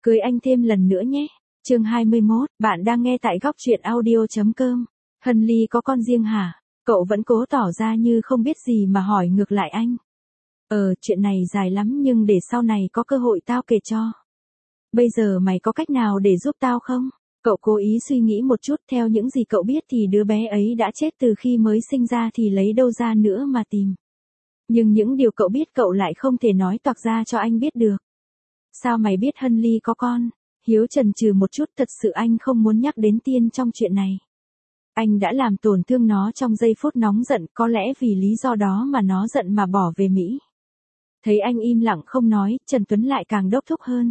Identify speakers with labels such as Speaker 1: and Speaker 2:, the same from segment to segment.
Speaker 1: Cưới anh thêm lần nữa nhé. Chương 21, bạn đang nghe tại góc truyện audio.com. Hân Ly có con riêng hả? Cậu vẫn cố tỏ ra như không biết gì mà hỏi ngược lại anh. Chuyện này dài lắm nhưng để sau này có cơ hội tao kể cho. Bây giờ mày có cách nào để giúp tao không? Cậu cố ý suy nghĩ một chút, theo những gì cậu biết thì đứa bé ấy đã chết từ khi mới sinh ra thì lấy đâu ra nữa mà tìm. Nhưng những điều cậu biết cậu lại không thể nói toạc ra cho anh biết được. Sao mày biết Hân Ly có con? Hiếu chần chừ một chút, thật sự anh không muốn nhắc đến Tiên trong chuyện này. Anh đã làm tổn thương nó trong giây phút nóng giận, có lẽ vì lý do đó mà nó giận mà bỏ về Mỹ. Thấy anh im lặng không nói, Trần Tuấn lại càng đốc thúc hơn.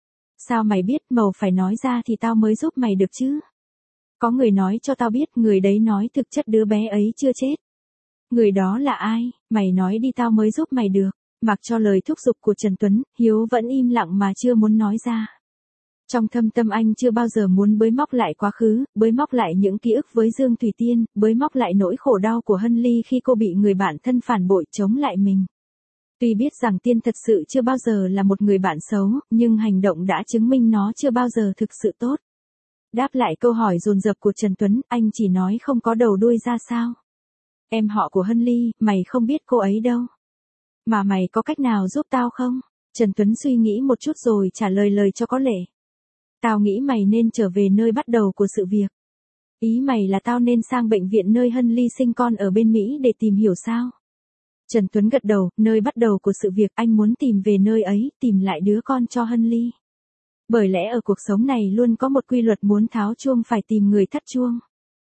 Speaker 1: Sao mày biết? Màu phải nói ra thì tao mới giúp mày được chứ. Có người nói cho tao biết, người đấy nói thực chất đứa bé ấy chưa chết. Người đó là ai? Mày nói đi tao mới giúp mày được. Mặc cho lời thúc giục của Trần Tuấn, Hiếu vẫn im lặng mà chưa muốn nói ra. Trong thâm tâm anh chưa bao giờ muốn bới móc lại quá khứ, bới móc lại những ký ức với Dương Thủy Tiên, bới móc lại nỗi khổ đau của Hân Ly khi cô bị người bạn thân phản bội chống lại mình. Tuy biết rằng Tiên thật sự chưa bao giờ là một người bạn xấu, nhưng hành động đã chứng minh nó chưa bao giờ thực sự tốt. Đáp lại câu hỏi dồn dập của Trần Tuấn, anh chỉ nói không có đầu đuôi ra sao. Em họ của Hân Ly, mày không biết cô ấy đâu. Mà mày có cách nào giúp tao không? Trần Tuấn suy nghĩ một chút rồi trả lời cho có lệ. Tao nghĩ mày nên trở về nơi bắt đầu của sự việc. Ý mày là tao nên sang bệnh viện nơi Hân Ly sinh con ở bên Mỹ để tìm hiểu sao? Trần Tuấn gật đầu, nơi bắt đầu của sự việc, anh muốn tìm về nơi ấy, tìm lại đứa con cho Hân Ly. Bởi lẽ ở cuộc sống này luôn có một quy luật muốn tháo chuông phải tìm người thắt chuông.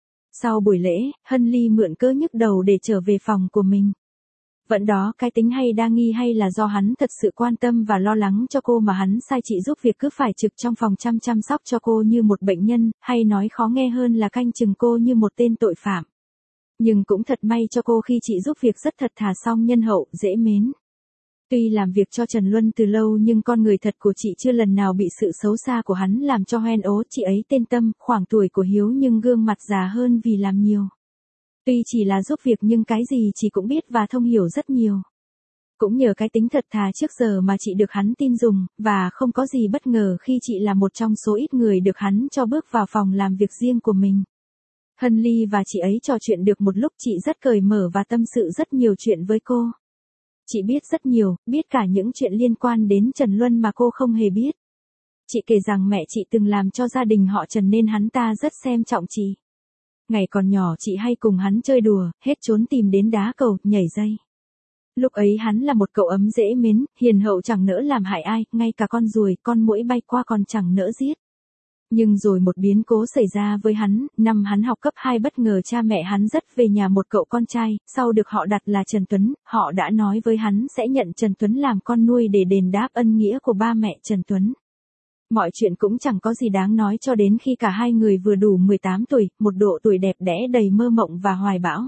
Speaker 1: Sau buổi lễ, Hân Ly mượn cớ nhức đầu để trở về phòng của mình. Vẫn đó, cái tính hay đa nghi hay là do hắn thật sự quan tâm và lo lắng cho cô mà hắn sai chị giúp việc cứ phải trực trong phòng chăm sóc cho cô như một bệnh nhân, hay nói khó nghe hơn là canh chừng cô như một tên tội phạm. Nhưng cũng thật may cho cô khi chị giúp việc rất thật thà, song nhân hậu, dễ mến. Tuy làm việc cho Trần Luân từ lâu nhưng con người thật của chị chưa lần nào bị sự xấu xa của hắn làm cho hoen ố. Chị ấy tên Tâm, khoảng tuổi của Hiếu nhưng gương mặt già hơn vì làm nhiều. Tuy chỉ là giúp việc nhưng cái gì chị cũng biết và thông hiểu rất nhiều. Cũng nhờ cái tính thật thà trước giờ mà chị được hắn tin dùng, và không có gì bất ngờ khi chị là một trong số ít người được hắn cho bước vào phòng làm việc riêng của mình. Hân Ly và chị ấy trò chuyện được một lúc, chị rất cởi mở và tâm sự rất nhiều chuyện với cô. Chị biết rất nhiều, biết cả những chuyện liên quan đến Trần Luân mà cô không hề biết. Chị kể rằng mẹ chị từng làm cho gia đình họ Trần nên hắn ta rất xem trọng chị. Ngày còn nhỏ chị hay cùng hắn chơi đùa, hết trốn tìm đến đá cầu, nhảy dây. Lúc ấy hắn là một cậu ấm dễ mến, hiền hậu chẳng nỡ làm hại ai, ngay cả con ruồi, con muỗi bay qua còn chẳng nỡ giết. Nhưng rồi một biến cố xảy ra với hắn, năm hắn học cấp 2 bất ngờ cha mẹ hắn dắt về nhà một cậu con trai, sau được họ đặt là Trần Tuấn, họ đã nói với hắn sẽ nhận Trần Tuấn làm con nuôi để đền đáp ân nghĩa của ba mẹ Trần Tuấn. Mọi chuyện cũng chẳng có gì đáng nói cho đến khi cả hai người vừa đủ 18 tuổi, một độ tuổi đẹp đẽ đầy mơ mộng và hoài bão.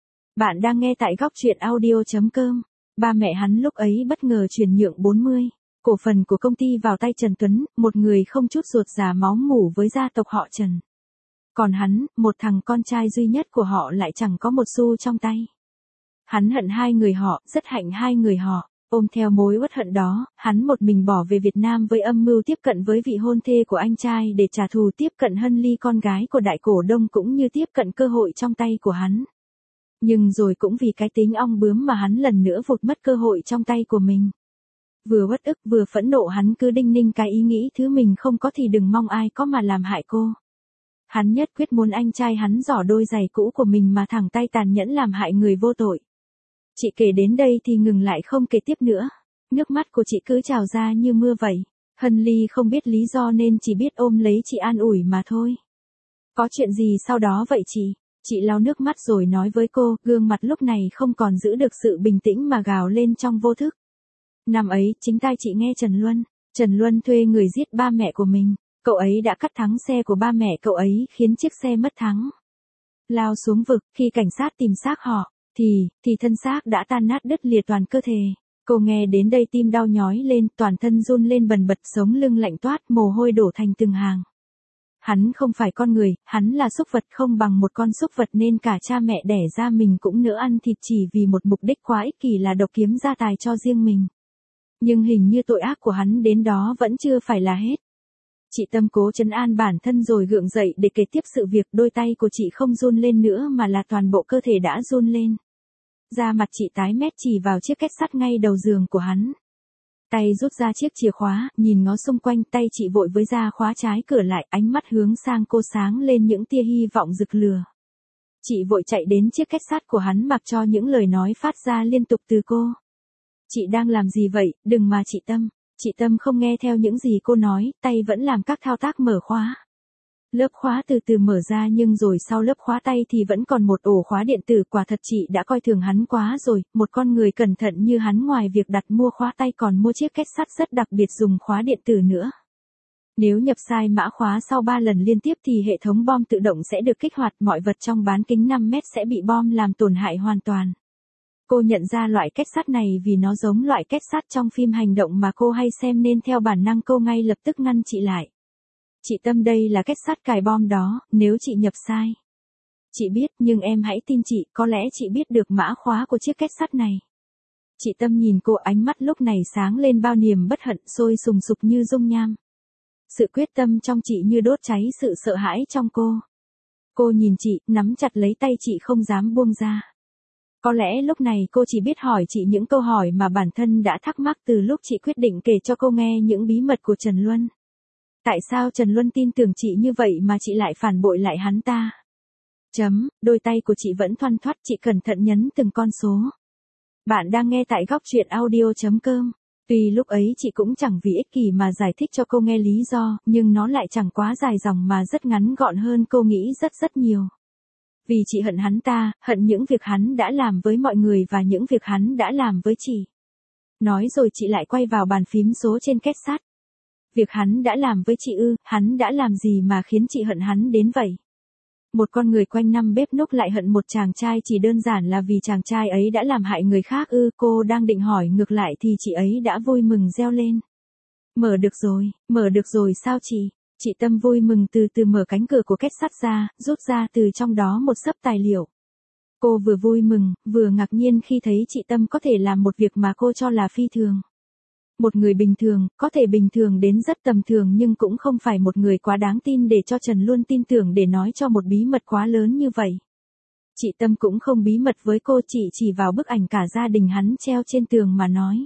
Speaker 1: Bạn đang nghe tại góc truyện audio.com. Ba mẹ hắn lúc ấy bất ngờ chuyển nhượng 40 cổ phần của công ty vào tay Trần Tuấn, một người không chút ruột già máu mủ với gia tộc họ Trần. Còn hắn, một thằng con trai duy nhất của họ lại chẳng có một xu trong tay. Hắn hận hai người họ, rất hạnh hai người họ. Ôm theo mối uất hận đó, hắn một mình bỏ về Việt Nam với âm mưu tiếp cận với vị hôn thê của anh trai để trả thù, tiếp cận Hân Ly con gái của đại cổ đông cũng như tiếp cận cơ hội trong tay của hắn. Nhưng rồi cũng vì cái tính ong bướm mà hắn lần nữa vụt mất cơ hội trong tay của mình. Vừa uất ức vừa phẫn nộ hắn cứ đinh ninh cái ý nghĩ thứ mình không có thì đừng mong ai có mà làm hại cô. Hắn nhất quyết muốn anh trai hắn giỏ đôi giày cũ của mình mà thẳng tay tàn nhẫn làm hại người vô tội. Chị kể đến đây thì ngừng lại không kể tiếp nữa. Nước mắt của chị cứ trào ra như mưa vậy. Hân Ly không biết lý do nên chỉ biết ôm lấy chị an ủi mà thôi. Có chuyện gì sau đó vậy chị? Chị lau nước mắt rồi nói với cô, gương mặt lúc này không còn giữ được sự bình tĩnh mà gào lên trong vô thức. Năm ấy, chính tai chị nghe Trần Luân thuê người giết ba mẹ của mình. Cậu ấy đã cắt thắng xe của ba mẹ cậu ấy khiến chiếc xe mất thắng. Lao xuống vực, khi cảnh sát tìm xác họ, thì thân xác đã tan nát đứt lìa toàn cơ thể. Cô nghe đến đây tim đau nhói lên, toàn thân run lên bần bật, sống lưng lạnh toát, mồ hôi đổ thành từng hàng. Hắn không phải con người, hắn là súc vật, không bằng một con súc vật nên cả cha mẹ đẻ ra mình cũng nỡ ăn thịt chỉ vì một mục đích quá ích kỷ là độc kiếm gia tài cho riêng mình. Nhưng hình như tội ác của hắn đến đó vẫn chưa phải là hết. Chị Tâm cố trấn an bản thân rồi gượng dậy để kể tiếp sự việc. Đôi tay của chị không run lên nữa mà là toàn bộ cơ thể đã run lên. Da mặt chị tái mét chỉ vào chiếc két sắt ngay đầu giường của hắn. Tay rút ra chiếc chìa khóa, nhìn ngó xung quanh, tay chị vội với ra khóa trái cửa lại, ánh mắt hướng sang cô sáng lên những tia hy vọng rực lửa. Chị vội chạy đến chiếc két sắt của hắn mặc cho những lời nói phát ra liên tục từ cô. Chị đang làm gì vậy, đừng mà chị Tâm. Chị Tâm không nghe theo những gì cô nói, tay vẫn làm các thao tác mở khóa. Lớp khóa từ từ mở ra nhưng rồi sau lớp khóa tay thì vẫn còn một ổ khóa điện tử. Quả thật chị đã coi thường hắn quá rồi, một con người cẩn thận như hắn ngoài việc đặt mua khóa tay còn mua chiếc két sắt rất đặc biệt dùng khóa điện tử nữa. Nếu nhập sai mã khóa sau 3 lần liên tiếp thì hệ thống bom tự động sẽ được kích hoạt, mọi vật trong bán kính 5 mét sẽ bị bom làm tổn hại hoàn toàn. Cô nhận ra loại két sắt này vì nó giống loại két sắt trong phim hành động mà cô hay xem nên theo bản năng cô ngay lập tức ngăn chị lại. Chị Tâm, đây là két sắt cài bom đó, nếu chị nhập sai. Chị biết, nhưng em hãy tin chị, có lẽ chị biết được mã khóa của chiếc két sắt này. Chị Tâm nhìn cô, ánh mắt lúc này sáng lên bao niềm bất hận sôi sùng sục như dung nham. Sự quyết tâm trong chị như đốt cháy sự sợ hãi trong cô. Cô nhìn chị, nắm chặt lấy tay chị không dám buông ra. Có lẽ lúc này cô chỉ biết hỏi chị những câu hỏi mà bản thân đã thắc mắc từ lúc chị quyết định kể cho cô nghe những bí mật của Trần Luân. Tại sao Trần Luân tin tưởng chị như vậy mà chị lại phản bội lại hắn ta? Đôi tay của chị vẫn thoăn thoắt, chị cẩn thận nhấn từng con số. Bạn đang nghe tại góc truyện audio.com. Tuy lúc ấy chị cũng chẳng vì ích kỷ mà giải thích cho cô nghe lý do, nhưng nó lại chẳng quá dài dòng mà rất ngắn gọn hơn cô nghĩ rất nhiều. Vì chị hận hắn ta, hận những việc hắn đã làm với mọi người và những việc hắn đã làm với chị. Nói rồi chị lại quay vào bàn phím số trên két sắt. Việc hắn đã làm với chị ư, hắn đã làm gì mà khiến chị hận hắn đến vậy? Một con người quanh năm bếp núc lại hận một chàng trai chỉ đơn giản là vì chàng trai ấy đã làm hại người khác ư? Cô đang định hỏi ngược lại thì chị ấy đã vui mừng reo lên. Mở được rồi sao chị? Chị Tâm vui mừng từ từ mở cánh cửa của két sắt ra, rút ra từ trong đó một xấp tài liệu. Cô vừa vui mừng, vừa ngạc nhiên khi thấy chị Tâm có thể làm một việc mà cô cho là phi thường. Một người bình thường, có thể bình thường đến rất tầm thường nhưng cũng không phải một người quá đáng tin để cho Trần Luân tin tưởng để nói cho một bí mật quá lớn như vậy. Chị Tâm cũng không bí mật với cô, chỉ vào bức ảnh cả gia đình hắn treo trên tường mà nói.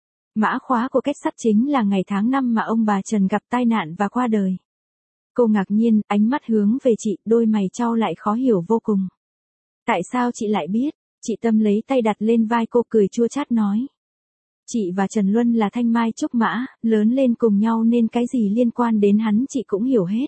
Speaker 1: Mã khóa của két sắt chính là ngày tháng năm mà ông bà Trần gặp tai nạn và qua đời. Cô ngạc nhiên, ánh mắt hướng về chị, đôi mày chau lại khó hiểu vô cùng. Tại sao chị lại biết? Chị Tâm lấy tay đặt lên vai cô cười chua chát nói. Chị và Trần Luân là thanh mai trúc mã, lớn lên cùng nhau nên cái gì liên quan đến hắn chị cũng hiểu hết.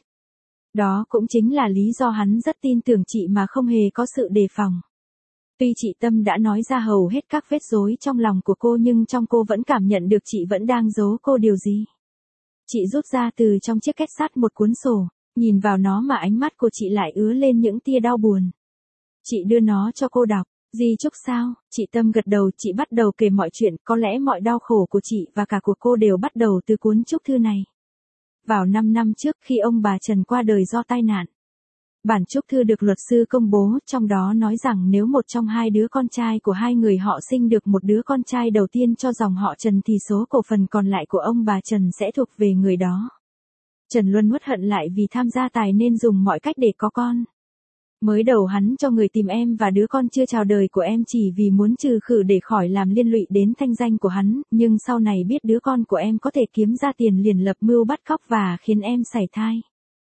Speaker 1: Đó cũng chính là lý do hắn rất tin tưởng chị mà không hề có sự đề phòng. Tuy chị Tâm đã nói ra hầu hết các vết rối trong lòng của cô nhưng trong cô vẫn cảm nhận được chị vẫn đang giấu cô điều gì. Chị rút ra từ trong chiếc két sắt một cuốn sổ, nhìn vào nó mà ánh mắt của chị lại ứa lên những tia đau buồn. Chị đưa nó cho cô đọc. Di chúc sao? Chị Tâm gật đầu, chị bắt đầu kể mọi chuyện, có lẽ mọi đau khổ của chị và cả của cô đều bắt đầu từ cuốn chúc thư này. Vào 5 năm trước khi ông bà Trần qua đời do tai nạn. Bản chúc thư được luật sư công bố, trong đó nói rằng nếu một trong hai đứa con trai của hai người họ sinh được một đứa con trai đầu tiên cho dòng họ Trần thì số cổ phần còn lại của ông bà Trần sẽ thuộc về người đó. Trần Luân uất hận lại vì tham gia tài nên dùng mọi cách để có con. Mới đầu hắn cho người tìm em và đứa con chưa chào đời của em chỉ vì muốn trừ khử để khỏi làm liên lụy đến thanh danh của hắn, nhưng sau này biết đứa con của em có thể kiếm ra tiền liền lập mưu bắt cóc và khiến em sảy thai.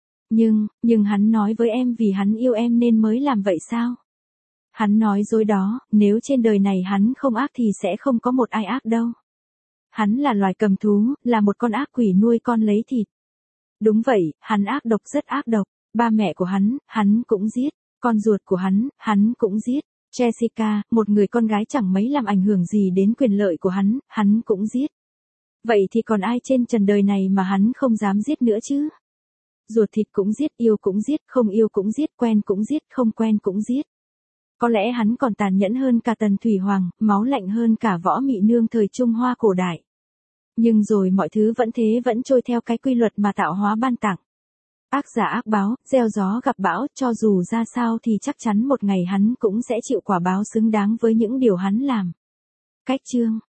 Speaker 1: Nhưng hắn nói với em vì hắn yêu em nên mới làm vậy sao? Hắn nói dối đó, nếu trên đời này hắn không ác thì sẽ không có một ai ác đâu. Hắn là loài cầm thú, là một con ác quỷ nuôi con lấy thịt. Đúng vậy, hắn ác độc rất ác độc, ba mẹ của hắn cũng giết. Con ruột của hắn cũng giết. Jessica, một người con gái chẳng mấy làm ảnh hưởng gì đến quyền lợi của hắn cũng giết. Vậy thì còn ai trên trần đời này mà hắn không dám giết nữa chứ? Ruột thịt cũng giết, yêu cũng giết, không yêu cũng giết, quen cũng giết, không quen cũng giết. Có lẽ hắn còn tàn nhẫn hơn cả Tần Thủy Hoàng, máu lạnh hơn cả Võ Mị Nương thời Trung Hoa cổ đại. Nhưng rồi mọi thứ vẫn thế vẫn trôi theo cái quy luật mà tạo hóa ban tặng. Ác giả ác báo, gieo gió gặp bão, cho dù ra sao thì chắc chắn một ngày hắn cũng sẽ chịu quả báo xứng đáng với những điều hắn làm. Cách chương